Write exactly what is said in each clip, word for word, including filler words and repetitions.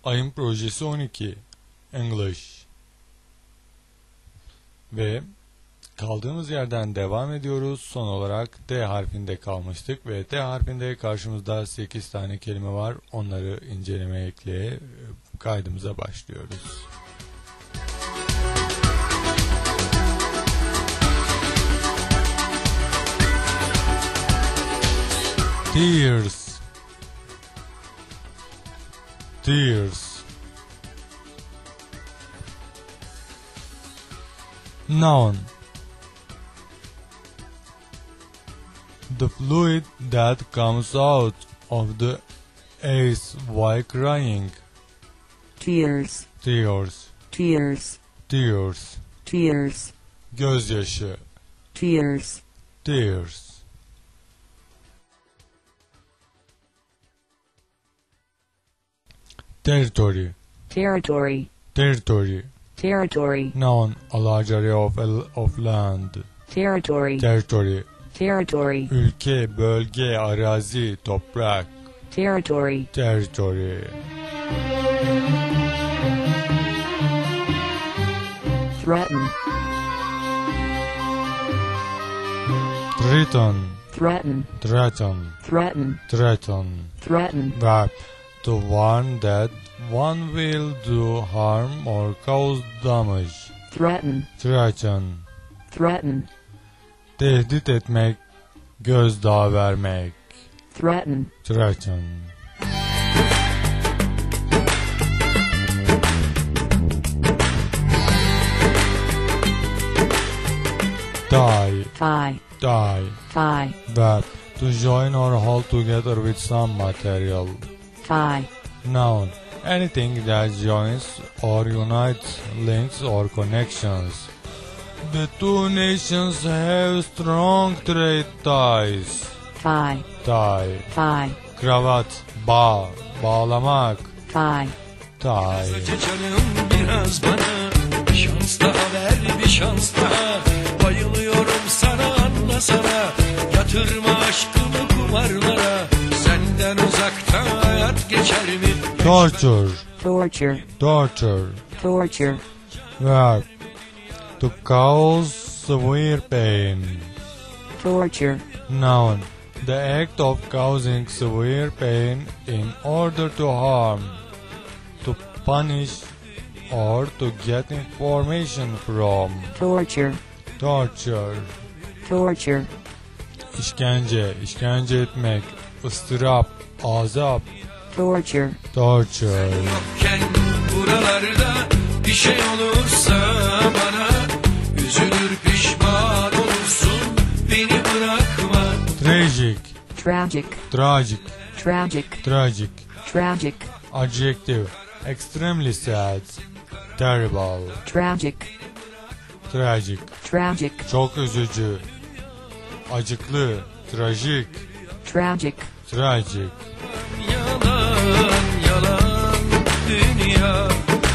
Ayın projesi on iki English. Ve kaldığımız yerden devam ediyoruz. Son olarak D harfinde kalmıştık ve D harfinde karşımızda sekiz tane kelime var. Onları incelemeye ekleye kaydımıza başlıyoruz. Tears. Tears. Noun. The fluid that comes out of the eyes while crying. Tears. Tears. Tears. Tears. Tears. Gözyaşı. Tears. Tears. Territory. Territory. Territory. Territory. Noun, a large area of, of land. Territory. Territory. Territory. Ülke, bölge, arazi, toprak. Territory. Territory. Threaten. Threaten. Threaten. Threaten. Threaten. Threaten. Threaten. Verb. To warn that one will do harm or cause damage. Threaten. Threaten. Threaten. Tehdit etmek, gözdağı vermek. Threaten. Threaten. Die. Tie. Die. Tie. Verb. To join or hold together with some material. Tie. Noun. Anything that joins or unites links or connections. The two nations have strong trade ties. Tie. Tie. Tie. Kravat. Bağ. Bağlamak. Tie. Tie. Canım biraz bana şans daha ver, bir şans daha. Bayılıyorum sana, anlasana. Yatırma aşkımı kumarlara. Senden uzakta hayat geçer mi? Torture. Torture. Torture. Torture. Verb. To cause severe pain. Torture. Noun. The act of causing severe pain in order to harm, to punish, or to get information from. Torture. Torture. Torture. İşkence, işkence etmek, ıstırap, azap. Torture. Torture. Yokken buralarda bir şey olursa bana üzülür, pişman olursun, beni bırakma. Tragic. Tragic. Tragic. Tragic. Tragic. Tragic. Adjective. Extremely sad. Terrible. Tragic. Tragic. Tragic. Çok üzücü. Acıklı. Trajik. Tragic. Tragic. Yalan yalan dünya.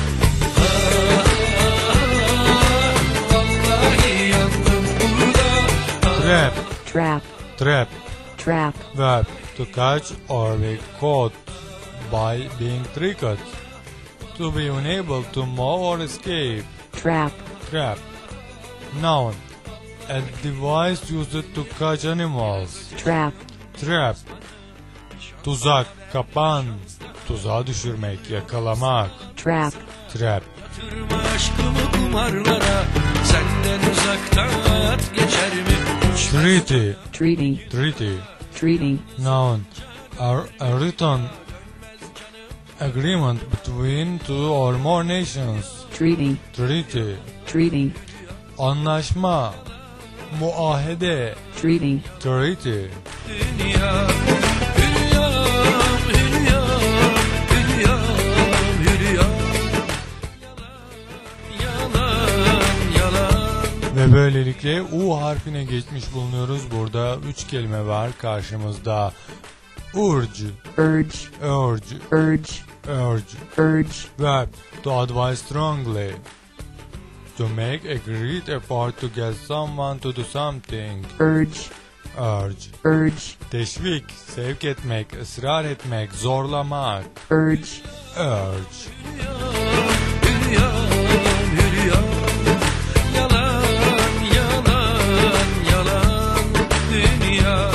Vallahi yandım burada. Trap. Trap. Trap. Trap. Verb. To catch or be caught by being tricked. To be unable to move or escape. Trap. Trap. Noun. A device used to catch animals. Trap. Trap. Tuzak, kapan. Tuzağa düşürmek, yakalamak. Trap. Trap. Yatırma aşkımı kumarlara. Senden uzakta hayat geçer mi? Treaty. Treaty. Treaty. Treaty. Noun. A, a written agreement between two or more nations. Treaty. Treaty. Treaty. Anlaşma. Muahede. Treaty. Treaty. Dünya. Hülyam, hülyam, hülyam, hülyam. Yalan, yalan. Ve böylelikle U harfine geçmiş bulunuyoruz. Burada üç kelime var karşımızda. Urge. Urge. Urge. Urge. Urge. Urge. Verb. To advise strongly. To make a great effort to get someone to do something. Urge. Urge. urge, Teşvik, sevk etmek, ısrar etmek, zorlamak. urge, Urge. Hülyan, hülyan, yalan, yalan, yalan dünya.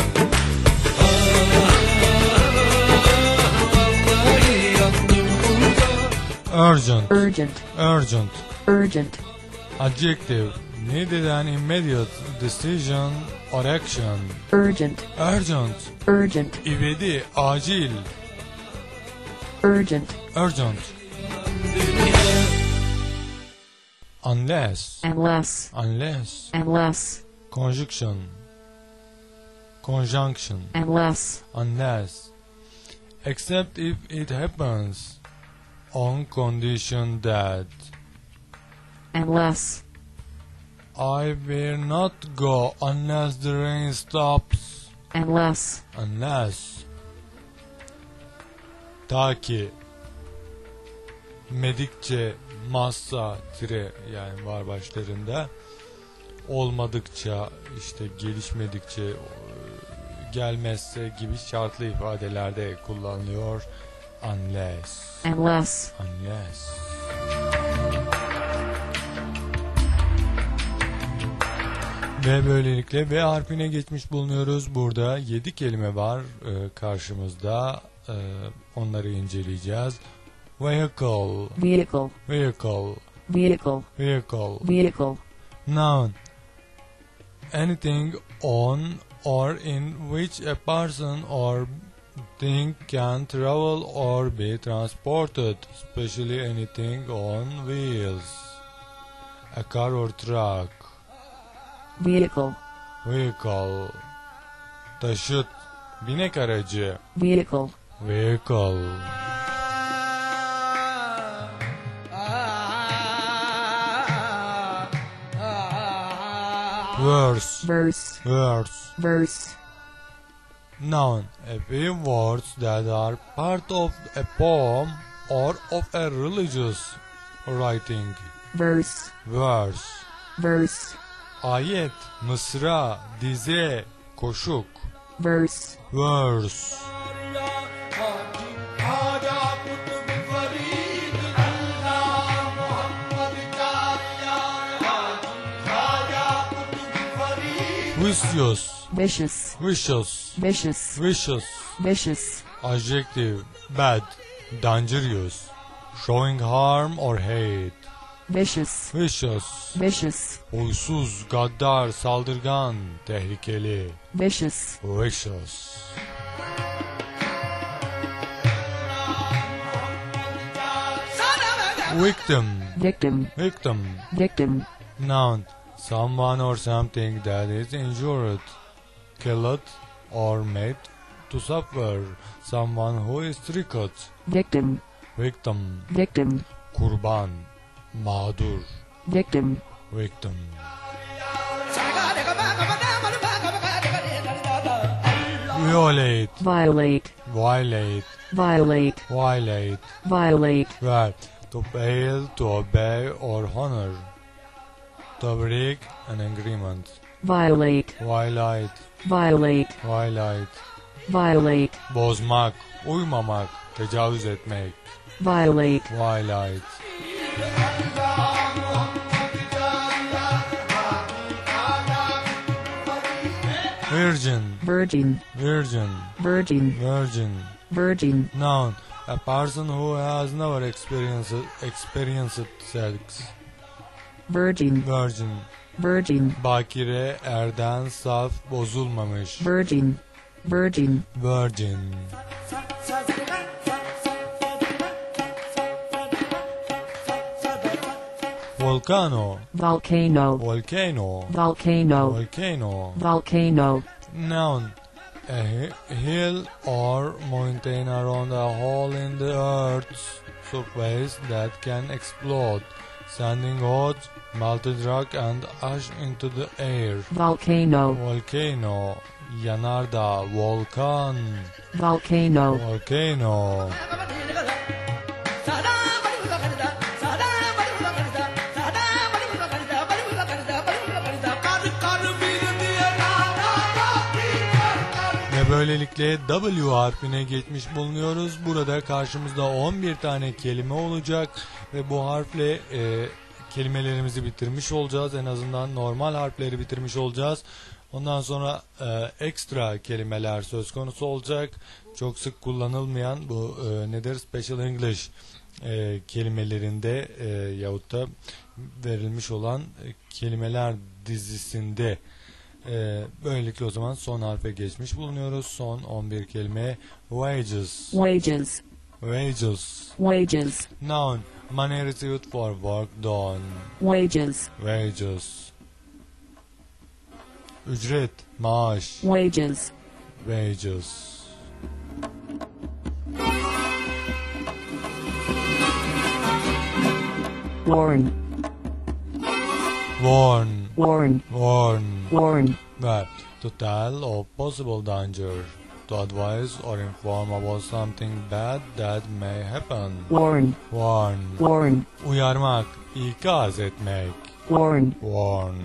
Vallahi yandım burada. Urgent. urgent, Urgent. urgent, Adjective. Needed an immediate decision or action. urgent, Urgent. urgent, İvedi, acil. urgent, Urgent. Unless. unless, Unless. unless, Conjunction. Conjunction. unless, Unless. Except if it happens on condition that unless, I will not go unless the rain stops. unless, Unless. Ta ki medikçe massa tire yani var başlarında olmadıkça işte gelişmedikçe e, gelmezse gibi şartlı ifadelerde kullanılıyor. Unless. unless, Unless. Ve böylelikle V harfine geçmiş bulunuyoruz. Burada yedi kelime var e, karşımızda. E, onları inceleyeceğiz. Vehicle, vehicle, vehicle, vehicle, vehicle. vehicle, Noun. Anything on or in which a person or thing can travel or be transported, especially anything on wheels. A car or truck. vehicle, Vehicle. Taşıt. Binek aracı. vehicle, Vehicle. Verse. verse, Verse. verse, Noun. A few words that are part of a poem or of a religious writing. verse, Verse. verse, Ayet, mısra, dize, koşuk. verse, Verse. Vicious, vicious, vicious, vicious, vicious. vicious, Adjective, bad, dangerous, showing harm or hate. vicious, Vicious, vicious, huysuz, gaddar, saldırgan, tehlikeli. vicious, Vicious. Victim, victim, victim. victim, Noun, someone or something that is injured, killed, or made to suffer. Someone who is tricked. victim, Victim, victim, kurban, mağdur. victim, Victim. Violate, violate, violate, violate, violate. violate, Where to fail to obey or honor. To break an agreement. violate, Violate, violate, violate. violate, Bozmak, uymamak, tecavüz etmek. violate, Violate. Virgin, virgin, virgin, virgin, virgin. virgin, Noun, a person who has never experienced experienced sex. virgin, Virgin, virgin, bakire, erden, saf, bozulmamış. virgin, virgin, Virgin. Volcano, volcano, volcano, volcano, volcano. volcano, Noun, a hi- hill or mountain around a hole in the earth's surface that can explode, sending hot, melted rock and ash into the air. volcano, Volcano, yanardağ, volkan, volcano, volcano. böylelikle W harfine geçmiş bulunuyoruz. Burada karşımızda on bir tane kelime olacak ve bu harfle e, kelimelerimizi bitirmiş olacağız. En azından normal harfleri bitirmiş olacağız. Ondan sonra e, ekstra kelimeler söz konusu olacak. Çok sık kullanılmayan bu e, nedir? Special English e, kelimelerinde e, yahut da verilmiş olan e, kelimeler dizisinde. e, böylelikle o zaman son harfe geçmiş bulunuyoruz. Son on bir kelime. Wages. wages, Wages. wages, Noun. Money received for work done. wages, Wages. Ücret, maaş. wages, Wages. warn, Warn. warn, Warn. warn, Verb. To tell of possible danger. To advise or inform about something bad that may happen. warn, Warn. warn, Uyarmak, ikaz etmek. warn, Warn.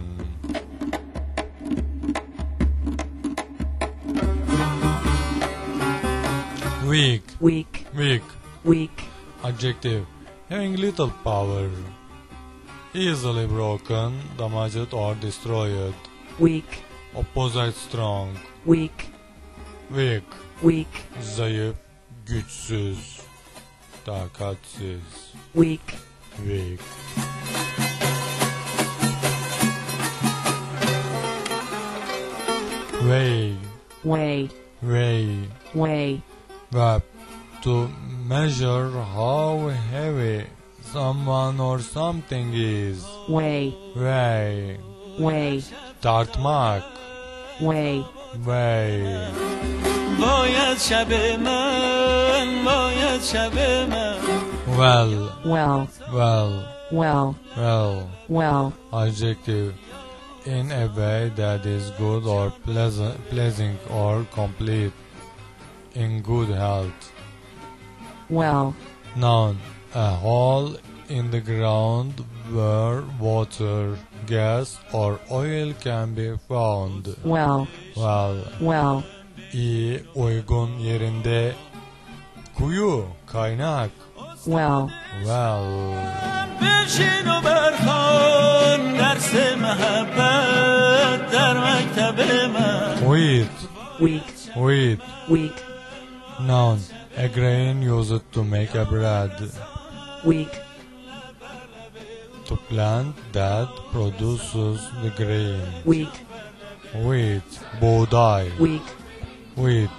Weak. weak, Weak. weak, Adjective. Having little power. Easily broken, damaged or destroyed. weak, Opposite strong. weak, Weak. weak, Zayıf, güçsüz, takatsiz. weak, Weak. Weigh. weigh, Weigh. weigh, Verb. To measure how heavy someone or something is. weigh, Weigh. weigh, Tartmak. weigh, Weigh. باید شب من باید شب من Well. well, Well. well, Well. well, Adjective. In a way that is good or pleasant, pleasing or complete. In good health. well, Noun. A hole in the ground where water, gas or oil can be found. well, Well. well, İyi, uygun yerinde. Kuyu, kaynak. well, Well. بشین و برخوان درس محبت در مکتب من Wheat. weak, Wheat. weak, Noun. A grain used to make a bread. weak, To plant that produces the grain. weak, Wheat. Buğday. weak, Wheat.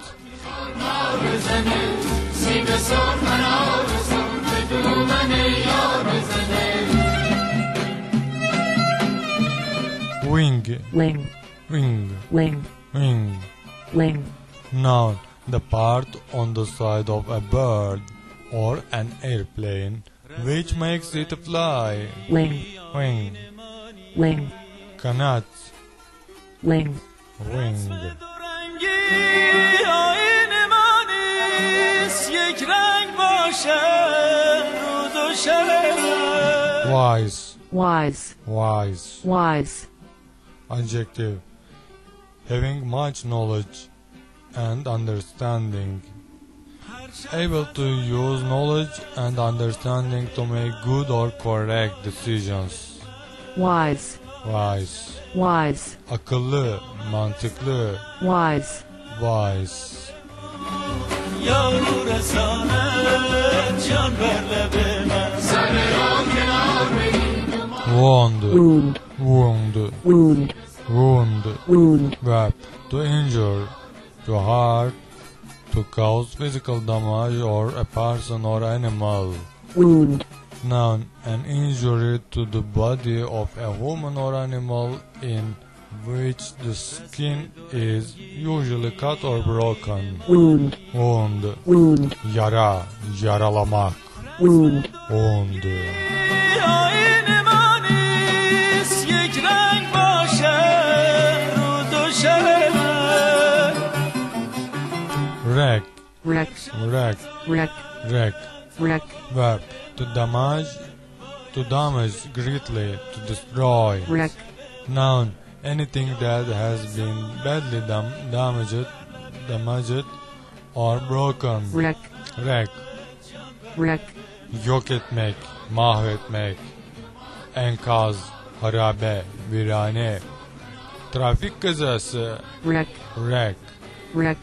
Wing. ling, Wing. ling, Wing. ling, Noun. The part on the side of a bird or an airplane which makes it fly. ling, Wing. ling, Kanat. ling, Wing. رنگی آین ما نیست یک رنگ باشه روز و شب من Wise. wise, Wise. wise, Adjective. Having much knowledge and understanding. Able to use knowledge and understanding to make good or correct decisions. wise, Wise. wise, Akıllı, mantıklı. wise, Wise. یارو رسانه جان بر لب من Wound. wound, Wound. wound, Wound. wound, Verb. To injure. To hurt. To cause physical damage or a person or animal. wound, Noun. An injury to the body of a human or animal in which the skin is usually cut or broken. wound, Wound. wound, Yara. Yaralamak. wound, Wound. آین ما نیست یک رنگ باشه روز و شب من Wreck. wreck, Wreck. wreck, Wreck. wreck, Verb. To damage. To damage greatly. To destroy. wreck, Noun. Anything that has been badly dam- damaged damaged or broken. wreck, Wreck, wreck, yok etmek, mahvetmek. Enkaz, harabe, virane. Trafik kazası, wreck, wreck. wreck,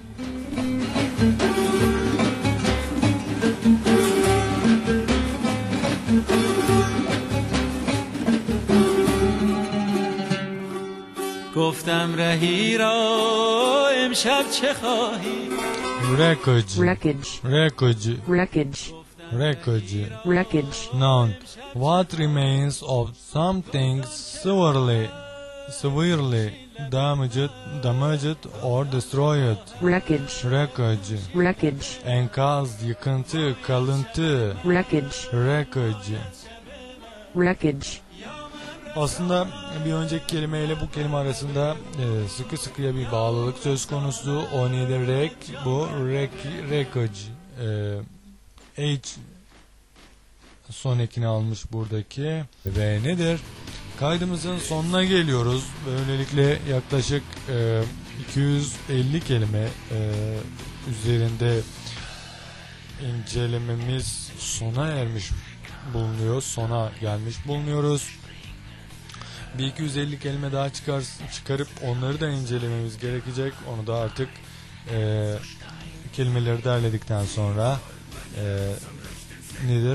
گفتم رهی را امشب چه خواهی Wreckage, wreckage, wreckage, wreckage, wreckage. wreckage, Noun. What remains of something severely, severely damaged, damaged or destroyed. wreckage, Wreckage. wreckage, Enkaz, yıkıntı, kalıntı. wreckage, Wreckage. wreckage, Aslında bir önceki kelimeyle bu kelime arasında e, sıkı sıkıya bir bağlılık söz konusu. O nedir? Rek, bu rek, wreckage. E, H son ekini almış buradaki. Ve nedir? Kaydımızın sonuna geliyoruz. Böylelikle yaklaşık e, iki yüz elli kelime e, üzerinde incelememiz sona ermiş bulunuyor. Sona gelmiş bulunuyoruz. Bir iki yüz elli kelime daha çıkar, çıkarıp onları da incelememiz gerekecek. Onu da artık e, kelimeleri derledikten sonra e, nedir?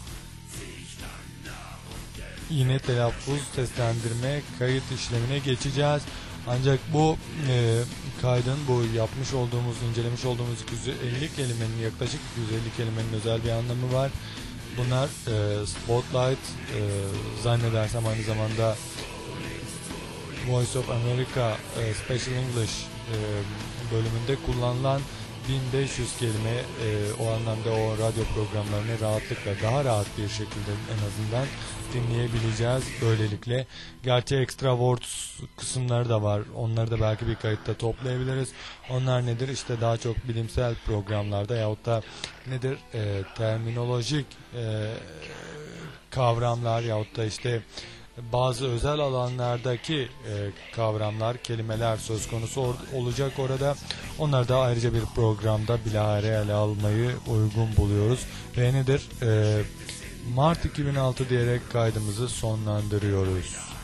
Yine telaffuz, seslendirme, kayıt işlemine geçeceğiz. Ancak bu e, kaydın, bu yapmış olduğumuz, incelemiş olduğumuz iki yüz elli kelimenin, yaklaşık iki yüz elli kelimenin özel bir anlamı var. Bunlar e, Spotlight, e, zannedersem aynı zamanda Voice of America e, Special English e, bölümünde kullanılan bin beş yüz kelime, e, o anlamda o radyo programlarını rahatlıkla, daha rahat bir şekilde en azından dinleyebileceğiz böylelikle. Gerçi extra words kısımları da var. Onları da belki bir kayıtta toplayabiliriz. Onlar nedir? İşte daha çok bilimsel programlarda yahut da nedir? E, terminolojik e, kavramlar yahut da işte bazı özel alanlardaki e, kavramlar, kelimeler söz konusu or- olacak orada. Onları da ayrıca bir programda bilahare ele almayı uygun buluyoruz. Ve nedir? E, Mart iki bin altı diyerek kaydımızı sonlandırıyoruz.